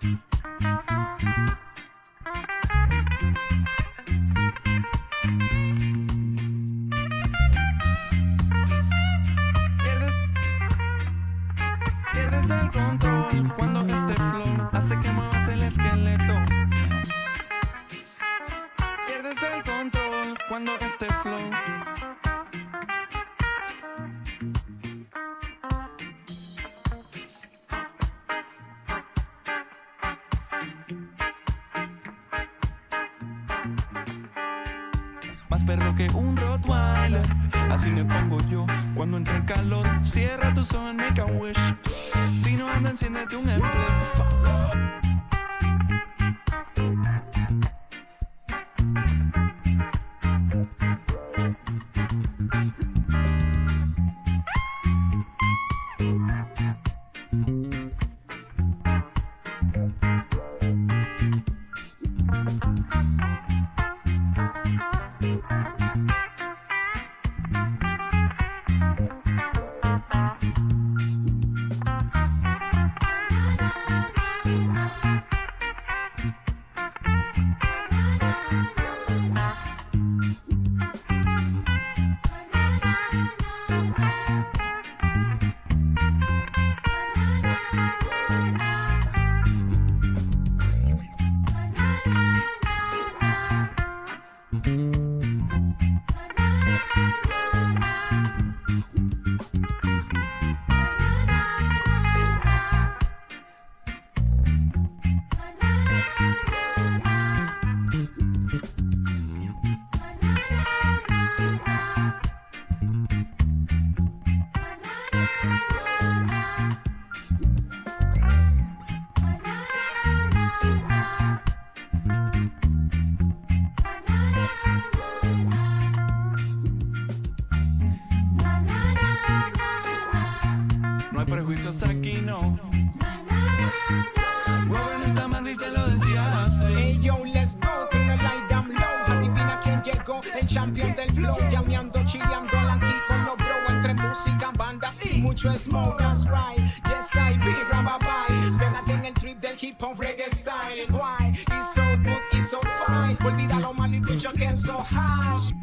Pierdes el control cuando este flow hace que muevas el esqueleto. Pierdes el control cuando este flow. Más perro que un Rottweiler, así me pongo yo cuando entra en calor. Cierra tus ojos, make a wish. Si no anda, enciéndete un amplifier. No hay prejuicios aquí, no. Robert está mal y te lo decía así. Hey yo, let's go, que me like damn low. Adivina quién llegó, el champion del flow. Llameando, chileando aquí con los bro. Entre música, banda y mucho smoke, that's right. Yes, I be rababai. Pégate en el trip del hip hop reggae style. Why? It's so good, it's so fine. Olvida lo mal y put your hands so high.